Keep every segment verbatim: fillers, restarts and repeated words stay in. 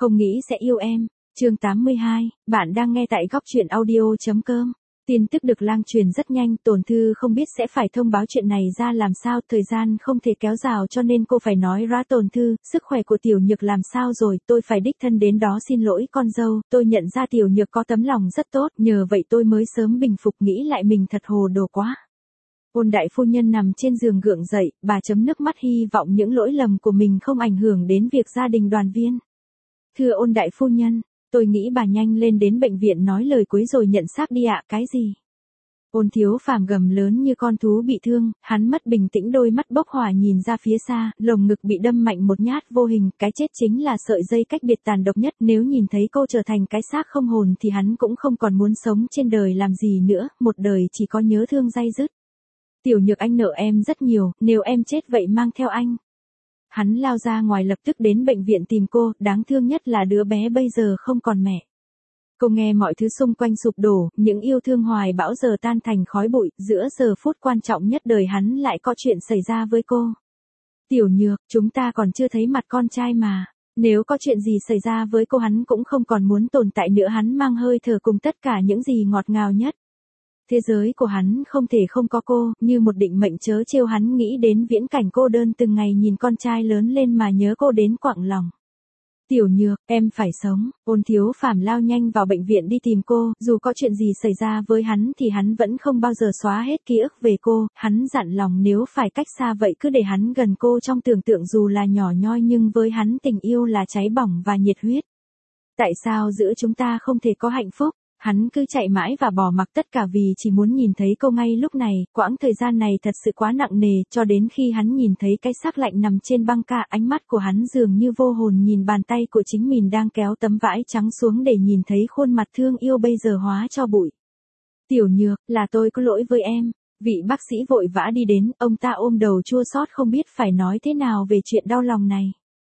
Không nghĩ sẽ yêu em. Chương tám mươi hai, bạn đang nghe tại góc truyện audio.com. Tin tức được lan truyền rất nhanh, Tồn Thư không biết sẽ phải thông báo chuyện này ra làm sao, thời gian không thể kéo rào cho nên cô phải nói ra. Tồn Thư, sức khỏe của Tiểu Nhược làm sao rồi, tôi phải đích thân đến đó xin lỗi con dâu, tôi nhận ra Tiểu Nhược có tấm lòng rất tốt, nhờ vậy tôi mới sớm bình phục, nghĩ lại mình thật hồ đồ quá. Ôn đại phu nhân nằm trên giường gượng dậy, bà chấm nước mắt hy vọng những lỗi lầm của mình không ảnh hưởng đến việc gia đình đoàn viên. Thưa ôn đại phu nhân, tôi nghĩ bà nhanh lên đến bệnh viện nói lời cuối rồi nhận xác đi ạ. Cái gì? Ôn Thiếu Phàm gầm lớn như con thú bị thương, hắn mất bình tĩnh, đôi mắt bốc hỏa nhìn ra phía xa, lồng ngực bị đâm mạnh một nhát vô hình, cái chết chính là sợi dây cách biệt tàn độc nhất, nếu nhìn thấy cô trở thành cái xác không hồn thì hắn cũng không còn muốn sống trên đời làm gì nữa, một đời chỉ có nhớ thương day dứt. Tiểu Nhược, anh nợ em rất nhiều, nếu em chết vậy mang theo anh. Hắn lao ra ngoài lập tức đến bệnh viện tìm cô, đáng thương nhất là đứa bé bây giờ không còn mẹ. Cô nghe mọi thứ xung quanh sụp đổ, những yêu thương hoài bão giờ tan thành khói bụi, giữa giờ phút quan trọng nhất đời hắn lại có chuyện xảy ra với cô. Tiểu Nhược, chúng ta còn chưa thấy mặt con trai mà. Nếu có chuyện gì xảy ra với cô hắn cũng không còn muốn tồn tại nữa, hắn mang hơi thở cùng tất cả những gì ngọt ngào nhất. Thế giới của hắn không thể không có cô, như một định mệnh chớ trêu, hắn nghĩ đến viễn cảnh cô đơn từng ngày nhìn con trai lớn lên mà nhớ cô đến quặn lòng. Tiểu Nhược, em phải sống. Ôn Thiếu Phàm lao nhanh vào bệnh viện đi tìm cô, dù có chuyện gì xảy ra với hắn thì hắn vẫn không bao giờ xóa hết ký ức về cô, hắn dặn lòng nếu phải cách xa vậy cứ để hắn gần cô trong tưởng tượng, dù là nhỏ nhoi nhưng với hắn tình yêu là cháy bỏng và nhiệt huyết. Tại sao giữa chúng ta không thể có hạnh phúc? Hắn cứ chạy mãi và bỏ mặc tất cả vì chỉ muốn nhìn thấy cô ngay lúc này, quãng thời gian này thật sự quá nặng nề, cho đến khi hắn nhìn thấy cái xác lạnh nằm trên băng ca, ánh mắt của hắn dường như vô hồn nhìn bàn tay của chính mình đang kéo tấm vải trắng xuống để nhìn thấy khuôn mặt thương yêu bây giờ hóa cho bụi. Tiểu Nhược, là tôi có lỗi với em. Vị bác sĩ vội vã đi đến, ông ta ôm đầu chua xót không biết phải nói thế nào về chuyện đau lòng này.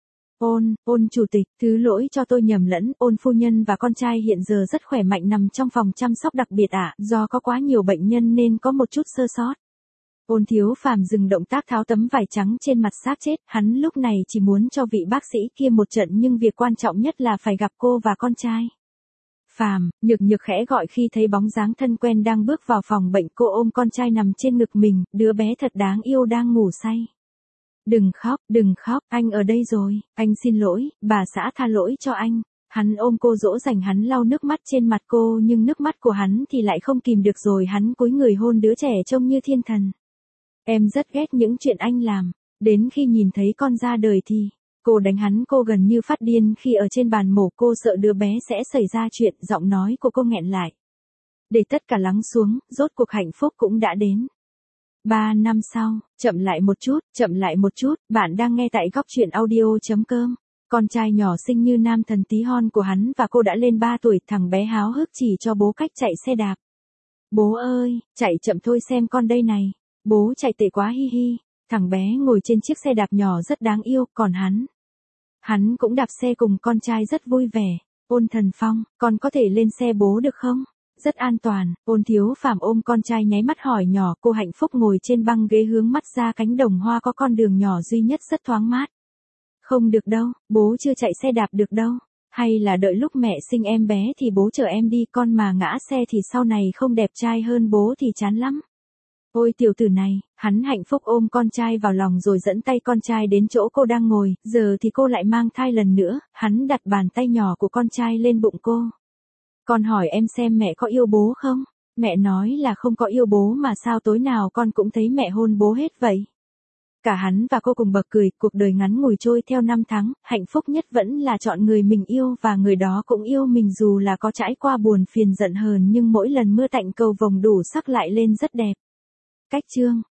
Ôn, ôn chủ tịch, thứ lỗi cho tôi nhầm lẫn, ôn phu nhân và con trai hiện giờ rất khỏe mạnh nằm trong phòng chăm sóc đặc biệt ạ, do có quá nhiều bệnh nhân nên có một chút sơ sót. Ôn Thiếu Phàm dừng động tác tháo tấm vải trắng trên mặt xác chết, hắn lúc này chỉ muốn cho vị bác sĩ kia một trận nhưng việc quan trọng nhất là phải gặp cô và con trai. Phàm, Nhược Nhược khẽ gọi khi thấy bóng dáng thân quen đang bước vào phòng bệnh, cô ôm con trai nằm trên ngực mình, đứa bé thật đáng yêu đang ngủ say. Đừng khóc, đừng khóc, anh ở đây rồi, anh xin lỗi, bà xã tha lỗi cho anh. Hắn ôm cô dỗ dành, hắn lau nước mắt trên mặt cô nhưng nước mắt của hắn thì lại không kìm được rồi, hắn cúi người hôn đứa trẻ trông như thiên thần. Em rất ghét những chuyện anh làm, đến khi nhìn thấy con ra đời thì, cô đánh hắn, cô gần như phát điên khi ở trên bàn mổ, cô sợ đứa bé sẽ xảy ra chuyện, giọng nói của cô nghẹn lại. Để tất cả lắng xuống, rốt cuộc hạnh phúc cũng đã đến. Ba năm sau, chậm lại một chút, chậm lại một chút, bạn đang nghe tại góc truyện audio.com. Con trai nhỏ xinh như nam thần tí hon của hắn và cô đã lên ba tuổi, thằng bé háo hức chỉ cho bố cách chạy xe đạp. Bố ơi, chạy chậm thôi xem con đây này. Bố chạy tệ quá hi hi. Thằng bé ngồi trên chiếc xe đạp nhỏ rất đáng yêu, còn hắn. Hắn cũng đạp xe cùng con trai rất vui vẻ. Ôn Thần Phong, con có thể lên xe bố được không? Rất an toàn. Ôn Thiếu Phàm ôm con trai nháy mắt hỏi nhỏ, cô hạnh phúc ngồi trên băng ghế hướng mắt ra cánh đồng hoa có con đường nhỏ duy nhất rất thoáng mát. Không được đâu, bố chưa chạy xe đạp được đâu. Hay là đợi lúc mẹ sinh em bé thì bố chở em đi, con mà ngã xe thì sau này không đẹp trai hơn bố thì chán lắm. Ôi tiểu tử này, hắn hạnh phúc ôm con trai vào lòng rồi dẫn tay con trai đến chỗ cô đang ngồi, giờ thì cô lại mang thai lần nữa, hắn đặt bàn tay nhỏ của con trai lên bụng cô. Con hỏi em xem mẹ có yêu bố không? Mẹ nói là không có yêu bố mà sao tối nào con cũng thấy mẹ hôn bố hết vậy? Cả hắn và cô cùng bật cười, cuộc đời ngắn ngủi trôi theo năm tháng, hạnh phúc nhất vẫn là chọn người mình yêu và người đó cũng yêu mình, dù là có trải qua buồn phiền giận hờn nhưng mỗi lần mưa tạnh cầu vồng đủ sắc lại lên rất đẹp. Cách chương